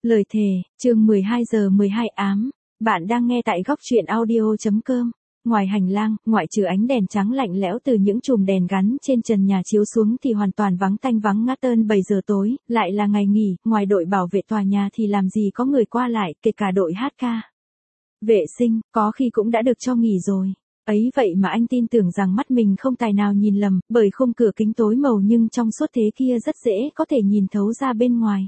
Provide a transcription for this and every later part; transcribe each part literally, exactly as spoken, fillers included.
Lời thề, chương mười hai giờ mười hai ám, bạn đang nghe tại góc truyện audio.com. Ngoài hành lang, ngoại trừ ánh đèn trắng lạnh lẽo từ những chùm đèn gắn trên trần nhà chiếu xuống thì hoàn toàn vắng tanh vắng ngắt tơn bảy giờ tối, lại là ngày nghỉ, ngoài đội bảo vệ tòa nhà thì làm gì có người qua lại, kể cả đội hát ca. Vệ sinh, có khi cũng đã được cho nghỉ rồi. Ấy vậy mà anh tin tưởng rằng mắt mình không tài nào nhìn lầm, bởi khung cửa kính tối màu nhưng trong suốt thế kia rất dễ có thể nhìn thấu ra bên ngoài.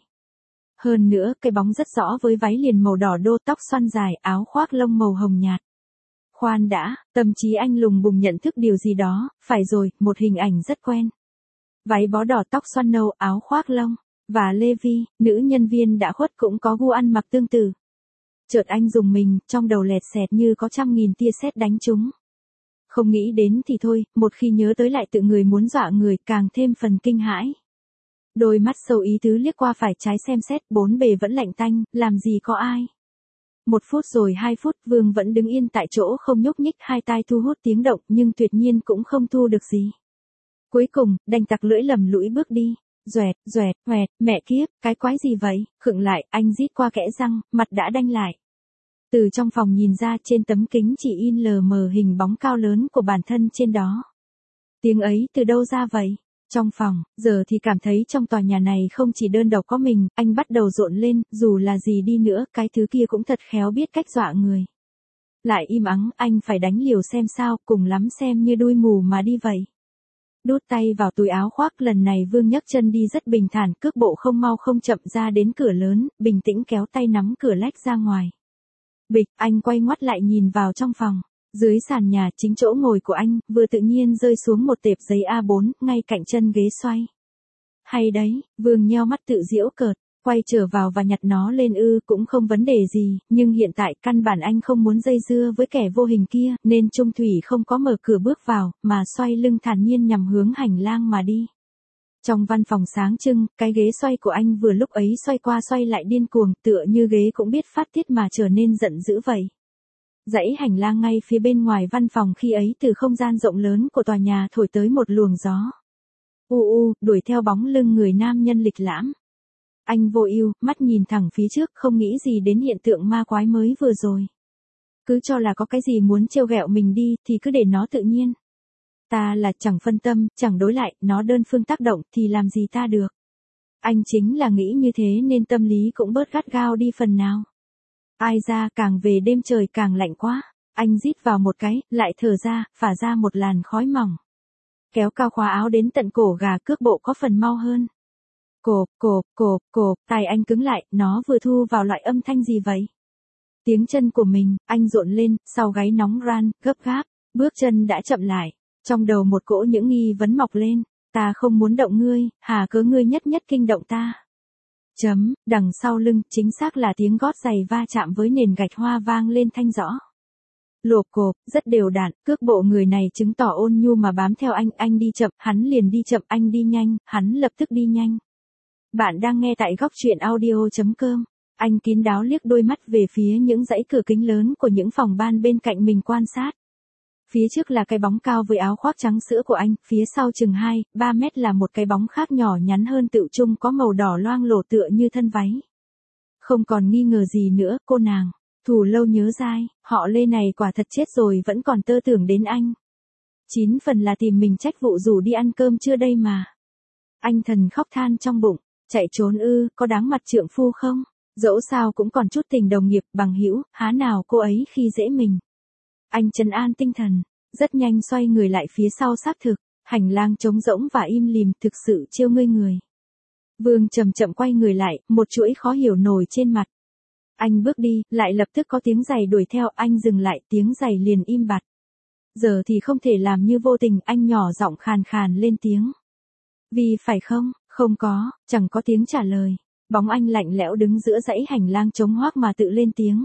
Hơn nữa, cái bóng rất rõ với váy liền màu đỏ đô, tóc xoăn dài, áo khoác lông màu hồng nhạt. Khoan đã, tâm trí anh lùng bùng nhận thức điều gì đó, phải rồi, một hình ảnh rất quen. Váy bó đỏ, tóc xoăn nâu, áo khoác lông, và Levi, nữ nhân viên đã khuất cũng có gu ăn mặc tương tự. Chợt anh dùng mình, trong đầu lẹt xẹt như có trăm nghìn tia sét đánh trúng. Không nghĩ đến thì thôi, một khi nhớ tới lại tự người muốn dọa người, càng thêm phần kinh hãi. Đôi mắt sâu ý tứ liếc qua phải trái xem xét, bốn bề vẫn lạnh tanh, làm gì có ai. Một phút rồi hai phút, Vương vẫn đứng yên tại chỗ không nhúc nhích, hai tai thu hút tiếng động nhưng tuyệt nhiên cũng không thu được gì. Cuối cùng, đành tặc lưỡi lầm lũi bước đi. Doẹt, doẹt, hoẹt, mẹ kiếp, cái quái gì vậy? Khựng lại, anh rít qua kẽ răng, mặt đã đanh lại. Từ trong phòng nhìn ra, trên tấm kính chỉ in lờ mờ hình bóng cao lớn của bản thân trên đó. Tiếng ấy từ đâu ra vậy? Trong phòng, giờ thì cảm thấy trong tòa nhà này không chỉ đơn độc có mình, anh bắt đầu rộn lên, dù là gì đi nữa, cái thứ kia cũng thật khéo biết cách dọa người. Lại im ắng, anh phải đánh liều xem sao, cùng lắm xem như đuôi mù mà đi vậy. Đút tay vào túi áo khoác, lần này Vương nhấc chân đi rất bình thản, cước bộ không mau không chậm ra đến cửa lớn, bình tĩnh kéo tay nắm cửa lách ra ngoài. Bịch, anh quay ngoắt lại nhìn vào trong phòng. Dưới sàn nhà, chính chỗ ngồi của anh, vừa tự nhiên rơi xuống một tệp giấy A bốn, ngay cạnh chân ghế xoay. Hay đấy, Vương nheo mắt tự giễu cợt, quay trở vào và nhặt nó lên ư, cũng không vấn đề gì, nhưng hiện tại căn bản anh không muốn dây dưa với kẻ vô hình kia, nên Trung Thủy không có mở cửa bước vào, mà xoay lưng thản nhiên nhằm hướng hành lang mà đi. Trong văn phòng sáng trưng, cái ghế xoay của anh vừa lúc ấy xoay qua xoay lại điên cuồng, tựa như ghế cũng biết phát tiết mà trở nên giận dữ vậy. Dãy hành lang ngay phía bên ngoài văn phòng khi ấy từ không gian rộng lớn của tòa nhà thổi tới một luồng gió. U u, đuổi theo bóng lưng người nam nhân lịch lãm. Anh vô ưu, mắt nhìn thẳng phía trước, không nghĩ gì đến hiện tượng ma quái mới vừa rồi. Cứ cho là có cái gì muốn trêu ghẹo mình đi, thì cứ để nó tự nhiên. Ta là chẳng phân tâm, chẳng đối lại, nó đơn phương tác động, thì làm gì ta được. Anh chính là nghĩ như thế nên tâm lý cũng bớt gắt gao đi phần nào. Ai ra, càng về đêm trời càng lạnh quá. Anh rít vào một cái, lại thở ra, phả ra một làn khói mỏng. Kéo cao khóa áo đến tận cổ gà, cước bộ có phần mau hơn. Cộp, cộp, cộp, cộp, tai anh cứng lại, nó vừa thu vào loại âm thanh gì vậy? Tiếng chân của mình, anh rộn lên, sau gáy nóng ran, gấp gáp, bước chân đã chậm lại. Trong đầu một cỗ những nghi vấn mọc lên, ta không muốn động ngươi, hà cớ ngươi nhất nhất kinh động ta. Chấm, đằng sau lưng, chính xác là tiếng gót giày va chạm với nền gạch hoa vang lên thanh rõ. Lộp cộp, rất đều đặn, cước bộ người này chứng tỏ ôn nhu mà bám theo anh, anh đi chậm, hắn liền đi chậm, anh đi nhanh, hắn lập tức đi nhanh. Bạn đang nghe tại góc truyện audio.com. Anh kín đáo liếc đôi mắt về phía những dãy cửa kính lớn của những phòng ban bên cạnh mình quan sát. Phía trước là cái bóng cao với áo khoác trắng sữa của anh, phía sau chừng hai, ba mét là một cái bóng khác nhỏ nhắn hơn tựu chung có màu đỏ loang lổ tựa như thân váy. Không còn nghi ngờ gì nữa, cô nàng, thủ lâu nhớ dai, họ Lê này quả thật chết rồi vẫn còn tơ tưởng đến anh. Chín phần là tìm mình trách vụ rủ đi ăn cơm chưa đây mà. Anh thần khóc than trong bụng, chạy trốn ư, có đáng mặt trượng phu không? Dẫu sao cũng còn chút tình đồng nghiệp bằng hữu, há nào cô ấy khi dễ mình. Anh trấn an tinh thần, rất nhanh xoay người lại phía sau xác thực, hành lang trống rỗng và im lìm, thực sự trêu ngươi người. Vương chậm chậm quay người lại, một chuỗi khó hiểu nổi trên mặt. Anh bước đi, lại lập tức có tiếng giày đuổi theo, anh dừng lại, tiếng giày liền im bặt. Giờ thì không thể làm như vô tình, anh nhỏ giọng khàn khàn lên tiếng. Vì phải không? Không có, chẳng có tiếng trả lời. Bóng anh lạnh lẽo đứng giữa dãy hành lang trống hoác mà tự lên tiếng.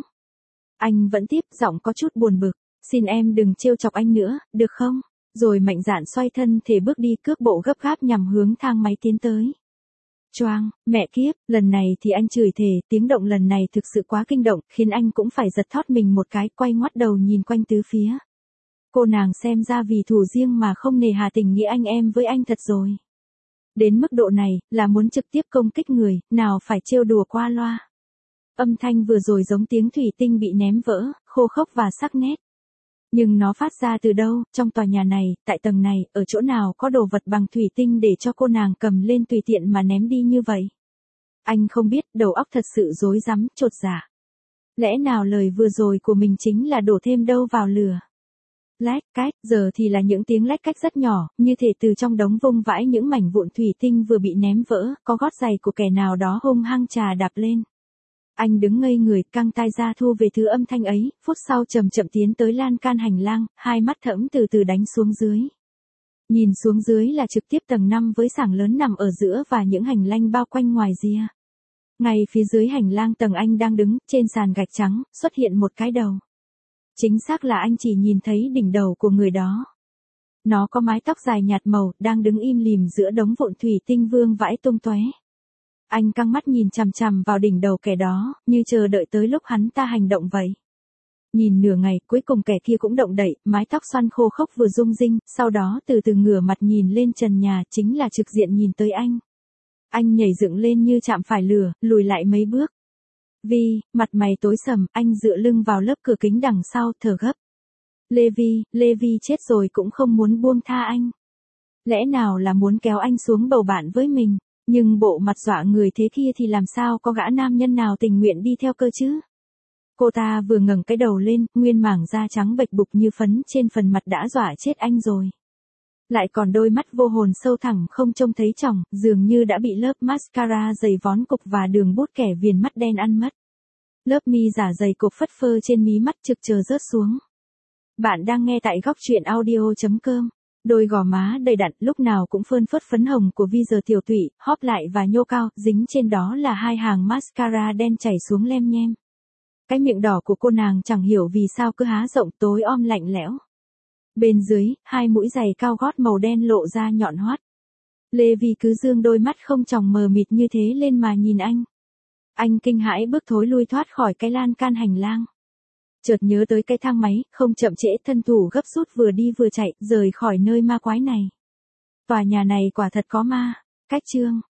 Anh vẫn tiếp, giọng có chút buồn bực. Xin em đừng trêu chọc anh nữa, được không? Rồi mạnh dạn xoay thân thể bước đi, cước bộ gấp gáp nhằm hướng thang máy tiến tới. Choang, mẹ kiếp, lần này thì anh chửi thề, tiếng động lần này thực sự quá kinh động, khiến anh cũng phải giật thót mình một cái, quay ngoắt đầu nhìn quanh tứ phía. Cô nàng xem ra vì thù riêng mà không nề hà tình nghĩa anh em với anh thật rồi. Đến mức độ này, là muốn trực tiếp công kích người, nào phải trêu đùa qua loa. Âm thanh vừa rồi giống tiếng thủy tinh bị ném vỡ, khô khốc và sắc nét. Nhưng nó phát ra từ đâu, trong tòa nhà này, tại tầng này, ở chỗ nào có đồ vật bằng thủy tinh để cho cô nàng cầm lên tùy tiện mà ném đi như vậy? Anh không biết, đầu óc thật sự rối rắm, chột dạ. Lẽ nào lời vừa rồi của mình chính là đổ thêm đâu vào lửa? Lách cách, giờ thì là những tiếng lách cách rất nhỏ, như thể từ trong đống vung vãi những mảnh vụn thủy tinh vừa bị ném vỡ, có gót giày của kẻ nào đó hung hăng chà đạp lên. Anh đứng ngây người, căng tai ra thu về thứ âm thanh ấy, phút sau chậm chậm tiến tới lan can hành lang, hai mắt thẫm từ từ đánh xuống dưới. Nhìn xuống dưới là trực tiếp tầng năm với sảnh lớn nằm ở giữa và những hành lang bao quanh ngoài ria. Ngay phía dưới hành lang tầng anh đang đứng, trên sàn gạch trắng, xuất hiện một cái đầu. Chính xác là anh chỉ nhìn thấy đỉnh đầu của người đó. Nó có mái tóc dài nhạt màu, đang đứng im lìm giữa đống vụn thủy tinh vương vãi tung tóe. Anh căng mắt nhìn chằm chằm vào đỉnh đầu kẻ đó, như chờ đợi tới lúc hắn ta hành động vậy. Nhìn nửa ngày, cuối cùng kẻ kia cũng động đậy, mái tóc xoăn khô khốc vừa rung rinh, sau đó từ từ ngửa mặt nhìn lên trần nhà, chính là trực diện nhìn tới anh. Anh nhảy dựng lên như chạm phải lửa, lùi lại mấy bước. Vi, mặt mày tối sầm, anh dựa lưng vào lớp cửa kính đằng sau, thở gấp. Levi, Levi chết rồi cũng không muốn buông tha anh. Lẽ nào là muốn kéo anh xuống bầu bạn với mình, nhưng bộ mặt dọa người thế kia thì làm sao có gã nam nhân nào tình nguyện đi theo cơ chứ? Cô ta vừa ngẩng cái đầu lên, nguyên mảng da trắng bệch bục như phấn trên phần mặt đã dọa chết anh rồi. Lại còn đôi mắt vô hồn sâu thẳm không trông thấy tròng, dường như đã bị lớp mascara dày vón cục và đường bút kẻ viền mắt đen ăn mất. Lớp mi giả dày cục phất phơ trên mí mắt trực chờ rớt xuống. Bạn đang nghe tại góc truyện audio chấm com. Đôi gò má đầy đặn lúc nào cũng phơn phớt phấn hồng của Vi giờ tiểu tụy, hóp lại và nhô cao, dính trên đó là hai hàng mascara đen chảy xuống lem nhem. Cái miệng đỏ của cô nàng chẳng hiểu vì sao cứ há rộng tối om lạnh lẽo. Bên dưới, hai mũi giày cao gót màu đen lộ ra nhọn hoắt. Levi cứ dương đôi mắt không tròng mờ mịt như thế lên mà nhìn anh. Anh kinh hãi bước thối lui thoát khỏi cái lan can hành lang. Chợt nhớ tới cái thang máy, không chậm trễ thân thủ gấp rút vừa đi vừa chạy, rời khỏi nơi ma quái này. Tòa nhà này quả thật có ma. Cách chương.